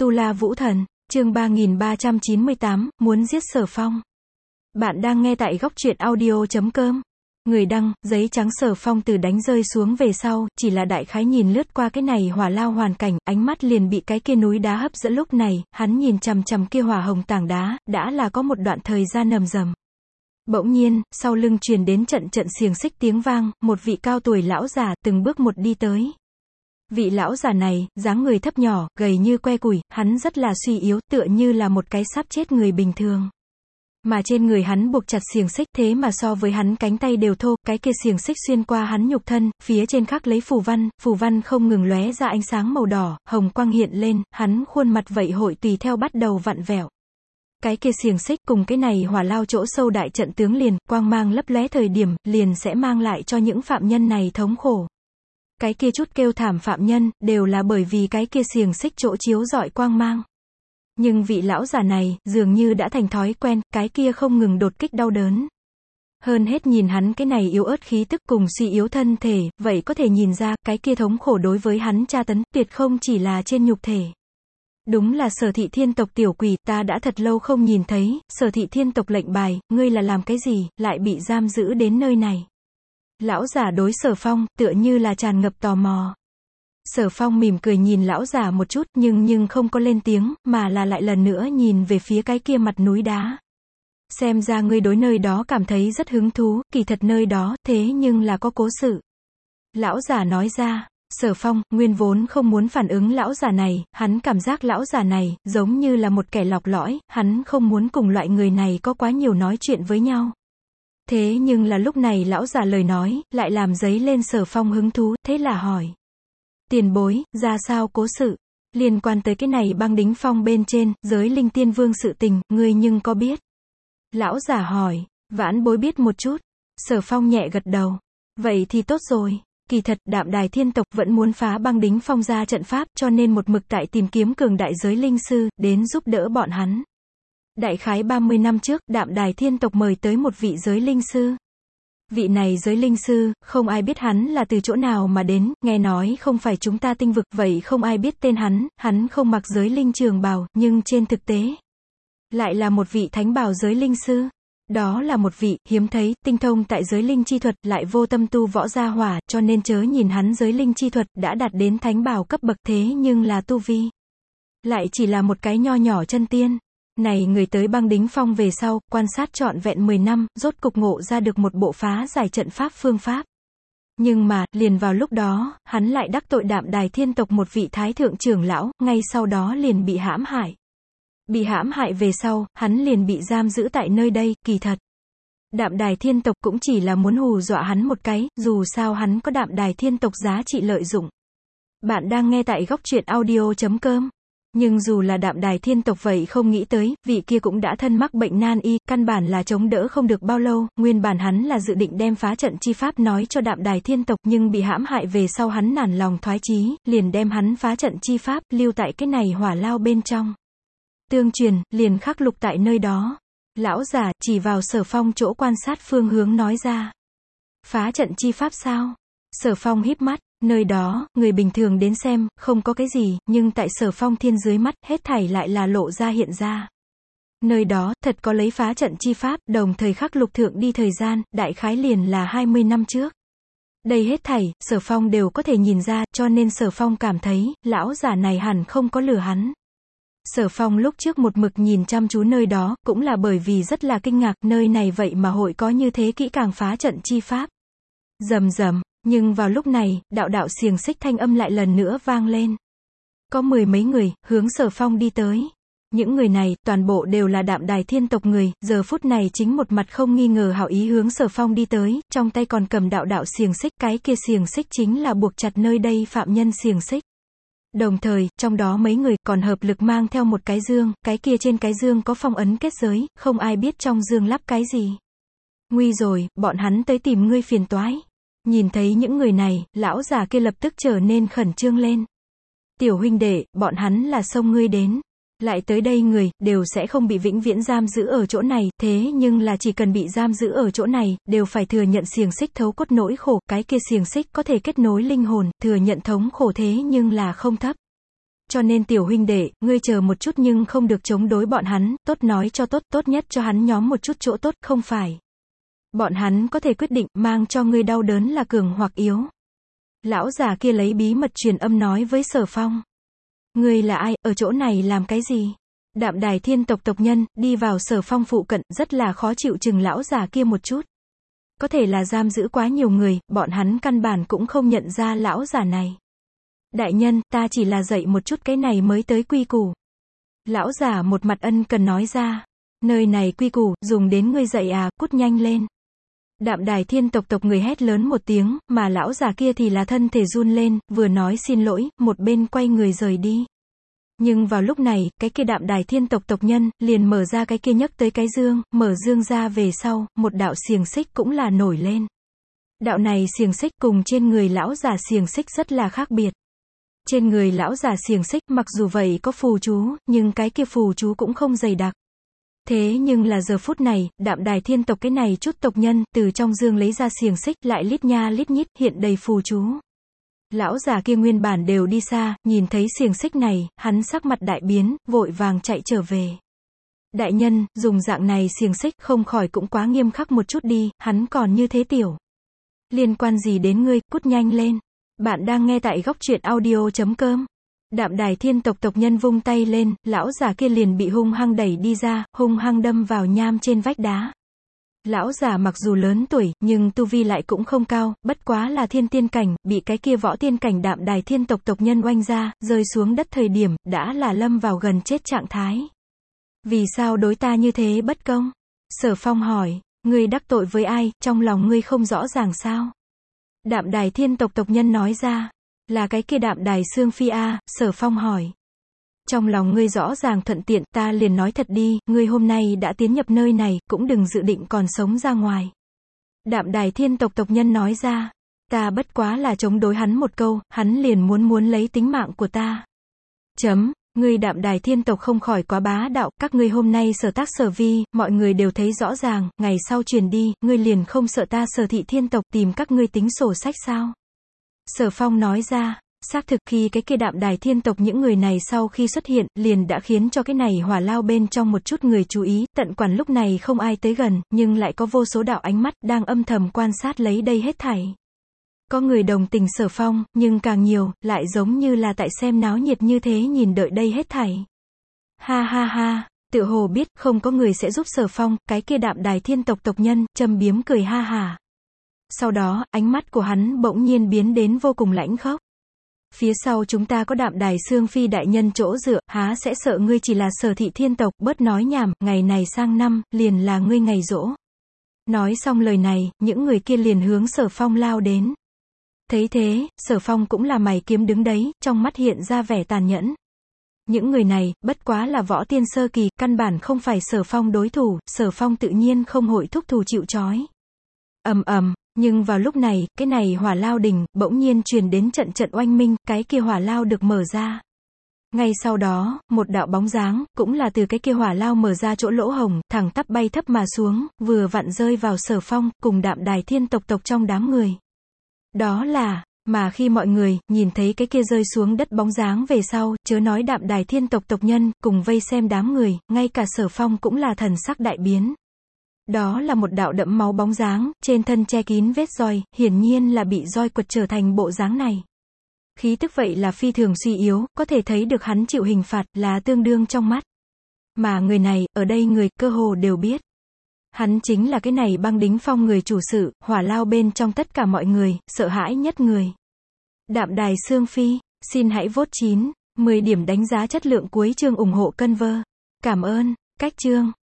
Tu La Vũ Thần, chương 3398, muốn giết Sở Phong. Bạn đang nghe tại góc truyện audio.com. Người đăng, giấy trắng. Sở Phong từ đánh rơi xuống về sau, chỉ là đại khái nhìn lướt qua cái này hỏa lao hoàn cảnh, ánh mắt liền bị cái kia núi đá hấp dẫn. Lúc này, hắn nhìn chằm chằm kia hỏa hồng tảng đá, đã là có một đoạn thời gian nầm rầm. Bỗng nhiên, sau lưng truyền đến trận trận xiềng xích tiếng vang, một vị cao tuổi lão già từng bước một đi tới. Vị lão già này, dáng người thấp nhỏ, gầy như que củi, hắn rất là suy yếu, tựa như là một cái sắp chết người bình thường. Mà trên người hắn buộc chặt xiềng xích, thế mà so với hắn cánh tay đều thô, cái kia xiềng xích xuyên qua hắn nhục thân, phía trên khắc lấy phù văn không ngừng lóe ra ánh sáng màu đỏ, hồng quang hiện lên, hắn khuôn mặt vậy hội tùy theo bắt đầu vặn vẹo. Cái kia xiềng xích cùng cái này hỏa lao chỗ sâu đại trận tướng liền, quang mang lấp lóe thời điểm, liền sẽ mang lại cho những phạm nhân này thống khổ. Cái kia chút kêu thảm phạm nhân, đều là bởi vì cái kia xiềng xích chỗ chiếu rọi quang mang. Nhưng vị lão già này, dường như đã thành thói quen, cái kia không ngừng đột kích đau đớn. Hơn hết nhìn hắn cái này yếu ớt khí tức cùng suy yếu thân thể, vậy có thể nhìn ra, cái kia thống khổ đối với hắn tra tấn, tuyệt không chỉ là trên nhục thể. Đúng là Sở Thị Thiên tộc tiểu quỷ, ta đã thật lâu không nhìn thấy, Sở Thị Thiên tộc lệnh bài, ngươi là làm cái gì, lại bị giam giữ đến nơi này. Lão giả đối Sở Phong, tựa như là tràn ngập tò mò. Sở Phong mỉm cười nhìn lão giả một chút, nhưng không có lên tiếng, mà là lại lần nữa nhìn về phía cái kia mặt núi đá. Xem ra ngươi đối nơi đó cảm thấy rất hứng thú, kỳ thật nơi đó, thế nhưng là có cố sự. Lão giả nói ra. Sở Phong, nguyên vốn không muốn phản ứng lão già này, hắn cảm giác lão già này, giống như là một kẻ lọc lõi, hắn không muốn cùng loại người này có quá nhiều nói chuyện với nhau. Thế nhưng là lúc này lão già lời nói, lại làm dấy lên Sở Phong hứng thú, thế là hỏi. Tiền bối, ra sao cố sự? Liên quan tới cái này băng đính phong bên trên, giới linh tiên vương sự tình, ngươi nhưng có biết? Lão già hỏi, vãn bối biết một chút. Sở Phong nhẹ gật đầu. Vậy thì tốt rồi. Kỳ thật, Đạm Đài Thiên tộc vẫn muốn phá băng đính phong ra trận pháp, cho nên một mực tại tìm kiếm cường đại giới linh sư, đến giúp đỡ bọn hắn. Đại khái 30 năm trước, Đạm Đài Thiên tộc mời tới một vị giới linh sư. Vị này giới linh sư, không ai biết hắn là từ chỗ nào mà đến, nghe nói không phải chúng ta tinh vực, vậy không ai biết tên hắn không mặc giới linh trường bào, nhưng trên thực tế, lại là một vị thánh bào giới linh sư. Đó là một vị, hiếm thấy, tinh thông tại giới linh chi thuật, lại vô tâm tu võ gia hỏa, cho nên chớ nhìn hắn giới linh chi thuật, đã đạt đến thánh bào cấp bậc thế nhưng là tu vi. Lại chỉ là một cái nho nhỏ chân tiên. Này người tới băng đính phong về sau, quan sát trọn vẹn 10 năm, rốt cục ngộ ra được một bộ phá giải trận pháp phương pháp. Nhưng mà, liền vào lúc đó, hắn lại đắc tội Đạm Đài Thiên tộc một vị thái thượng trưởng lão, ngay sau đó liền bị hãm hại. Bị hãm hại về sau, hắn liền bị giam giữ tại nơi đây, kỳ thật. Đạm Đài Thiên tộc cũng chỉ là muốn hù dọa hắn một cái, dù sao hắn có Đạm Đài Thiên tộc giá trị lợi dụng. Bạn đang nghe tại góc truyện audio.com. Nhưng dù là Đạm Đài Thiên tộc vậy không nghĩ tới, vị kia cũng đã thân mắc bệnh nan y, căn bản là chống đỡ không được bao lâu, nguyên bản hắn là dự định đem phá trận chi pháp nói cho Đạm Đài Thiên tộc, nhưng bị hãm hại về sau hắn nản lòng thoái chí, liền đem hắn phá trận chi pháp, lưu tại cái này hỏa lao bên trong. Tương truyền, liền khắc lục tại nơi đó. Lão giả, chỉ vào Sở Phong chỗ quan sát phương hướng nói ra. Phá trận chi pháp sao? Sở Phong híp mắt, nơi đó, người bình thường đến xem, không có cái gì, nhưng tại Sở Phong thiên dưới mắt, hết thảy lại là lộ ra hiện ra. Nơi đó, thật có lấy phá trận chi pháp, đồng thời khắc lục thượng đi thời gian, đại khái liền là 20 năm trước. Đây hết thảy, Sở Phong đều có thể nhìn ra, cho nên Sở Phong cảm thấy, lão giả này hẳn không có lừa hắn. Sở Phong lúc trước một mực nhìn chăm chú nơi đó, cũng là bởi vì rất là kinh ngạc, nơi này vậy mà hội có như thế kỹ càng phá trận chi pháp. Rầm rầm, nhưng vào lúc này, đạo xiềng xích thanh âm lại lần nữa vang lên. Có 10 mấy người, hướng Sở Phong đi tới. Những người này, toàn bộ đều là Đạm Đài Thiên tộc người, giờ phút này chính một mặt không nghi ngờ hảo ý hướng Sở Phong đi tới, trong tay còn cầm đạo xiềng xích, cái kia xiềng xích chính là buộc chặt nơi đây phạm nhân xiềng xích. Đồng thời, trong đó mấy người còn hợp lực mang theo một cái dương, cái kia trên cái dương có phong ấn kết giới, không ai biết trong dương lắp cái gì. Nguy rồi, bọn hắn tới tìm ngươi phiền toái. Nhìn thấy những người này, lão già kia lập tức trở nên khẩn trương lên. Tiểu huynh đệ, bọn hắn là xông ngươi đến. Lại tới đây người, đều sẽ không bị vĩnh viễn giam giữ ở chỗ này, thế nhưng là chỉ cần bị giam giữ ở chỗ này, đều phải thừa nhận xiềng xích thấu cốt nỗi khổ, cái kia xiềng xích có thể kết nối linh hồn, thừa nhận thống khổ thế nhưng là không thấp. Cho nên tiểu huynh đệ, ngươi chờ một chút nhưng không được chống đối bọn hắn, tốt nói cho tốt, tốt nhất cho hắn nhóm một chút chỗ tốt, không phải. Bọn hắn có thể quyết định, mang cho ngươi đau đớn là cường hoặc yếu. Lão già kia lấy bí mật truyền âm nói với Sở Phong. Ngươi là ai, ở chỗ này làm cái gì? Đạm Đài Thiên tộc tộc nhân, đi vào Sở Phong phụ cận, rất là khó chịu chừng lão già kia một chút. Có thể là giam giữ quá nhiều người, bọn hắn căn bản cũng không nhận ra lão già này. Đại nhân, ta chỉ là dạy một chút cái này mới tới quy củ. Lão già một mặt ân cần nói ra. Nơi này quy củ, dùng đến ngươi dạy à, cút nhanh lên. Đạm Đài Thiên tộc tộc người hét lớn một tiếng, mà lão già kia thì là thân thể run lên, vừa nói xin lỗi, một bên quay người rời đi. Nhưng vào lúc này, cái kia Đạm Đài Thiên tộc tộc nhân, liền mở ra cái kia nhấc tới cái dương, mở dương ra về sau, một đạo xiềng xích cũng là nổi lên. Đạo này xiềng xích cùng trên người lão già xiềng xích rất là khác biệt. Trên người lão già xiềng xích mặc dù vậy có phù chú, nhưng cái kia phù chú cũng không dày đặc. Thế nhưng là giờ phút này, Đạm Đài Thiên tộc cái này chút tộc nhân, từ trong dương lấy ra xiềng xích, lại lít nha lít nhít, hiện đầy phù chú. Lão già kia nguyên bản đều đi xa, nhìn thấy xiềng xích này, hắn sắc mặt đại biến, vội vàng chạy trở về. Đại nhân, dùng dạng này xiềng xích không khỏi cũng quá nghiêm khắc một chút đi, hắn còn như thế tiểu. Liên quan gì đến ngươi, cút nhanh lên. Bạn đang nghe tại góc truyện audio.com. Đạm Đài Thiên tộc tộc nhân vung tay lên, lão già kia liền bị hung hăng đẩy đi ra, hung hăng đâm vào nham trên vách đá. Lão già mặc dù lớn tuổi, nhưng tu vi lại cũng không cao, bất quá là thiên tiên cảnh, bị cái kia võ tiên cảnh Đạm Đài Thiên tộc tộc nhân oanh ra, rơi xuống đất thời điểm, đã là lâm vào gần chết trạng thái. Vì sao đối ta như thế bất công? Sở Phong hỏi, ngươi đắc tội với ai, trong lòng ngươi không rõ ràng sao? Đạm Đài Thiên tộc tộc nhân nói ra, là cái kia Đạm Đài Sương Phi a. Sở Phong hỏi. Trong lòng ngươi rõ ràng thuận tiện, ta liền nói thật đi, ngươi hôm nay đã tiến nhập nơi này, cũng đừng dự định còn sống ra ngoài. Đạm Đài Thiên tộc tộc nhân nói ra, ta bất quá là chống đối hắn một câu, hắn liền muốn lấy tính mạng của ta. Ngươi Đạm Đài Thiên tộc không khỏi quá bá đạo, các ngươi hôm nay sở tác sở vi, mọi người đều thấy rõ ràng, ngày sau truyền đi, ngươi liền không sợ ta Sở Thị Thiên tộc tìm các ngươi tính sổ sách sao? Sở Phong nói ra, xác thực khi cái kia Đạm Đài Thiên tộc những người này sau khi xuất hiện, liền đã khiến cho cái này hỏa lao bên trong một chút người chú ý, tận quản lúc này không ai tới gần, nhưng lại có vô số đạo ánh mắt, đang âm thầm quan sát lấy đây hết thảy. Có người đồng tình Sở Phong, nhưng càng nhiều, lại giống như là tại xem náo nhiệt như thế nhìn đợi đây hết thảy. Ha ha ha, tựa hồ biết, không có người sẽ giúp Sở Phong, cái kia Đạm Đài Thiên tộc tộc nhân, châm biếm cười ha hả. Sau đó, ánh mắt của hắn bỗng nhiên biến đến vô cùng lãnh khốc. Phía sau chúng ta có Đạm Đài Sương Phi đại nhân chỗ dựa, há sẽ sợ ngươi chỉ là Sở Thị Thiên tộc, bớt nói nhảm, ngày này sang năm, liền là ngươi ngày giỗ. Nói xong lời này, những người kia liền hướng Sở Phong lao đến. Thấy thế, Sở Phong cũng là mày kiếm đứng đấy, trong mắt hiện ra vẻ tàn nhẫn. Những người này, bất quá là võ tiên sơ kỳ, căn bản không phải Sở Phong đối thủ, Sở Phong tự nhiên không hội thúc thủ chịu trói. Nhưng vào lúc này, cái này hỏa lao đỉnh, bỗng nhiên truyền đến trận trận oanh minh, cái kia hỏa lao được mở ra. Ngay sau đó, một đạo bóng dáng, cũng là từ cái kia hỏa lao mở ra chỗ lỗ hổng, thẳng tắp bay thấp mà xuống, vừa vặn rơi vào Sở Phong, cùng Đạm Đài Thiên tộc trong đám người. Đó là, mà khi mọi người, nhìn thấy cái kia rơi xuống đất bóng dáng về sau, chớ nói Đạm Đài Thiên tộc tộc nhân, cùng vây xem đám người, ngay cả Sở Phong cũng là thần sắc đại biến. Đó là một đạo đẫm máu bóng dáng, trên thân che kín vết roi, hiển nhiên là bị roi quật trở thành bộ dáng này. Khí tức vậy là phi thường suy yếu, có thể thấy được hắn chịu hình phạt, là tương đương trong mắt. Mà người này, ở đây người, cơ hồ đều biết. Hắn chính là cái này Băng Đính Phong người chủ sự, hỏa lao bên trong tất cả mọi người, sợ hãi nhất người. Đạm Đài Sương Phi, xin hãy vote 9, 10 điểm đánh giá chất lượng cuối chương ủng hộ Conver. Cảm ơn, cách chương.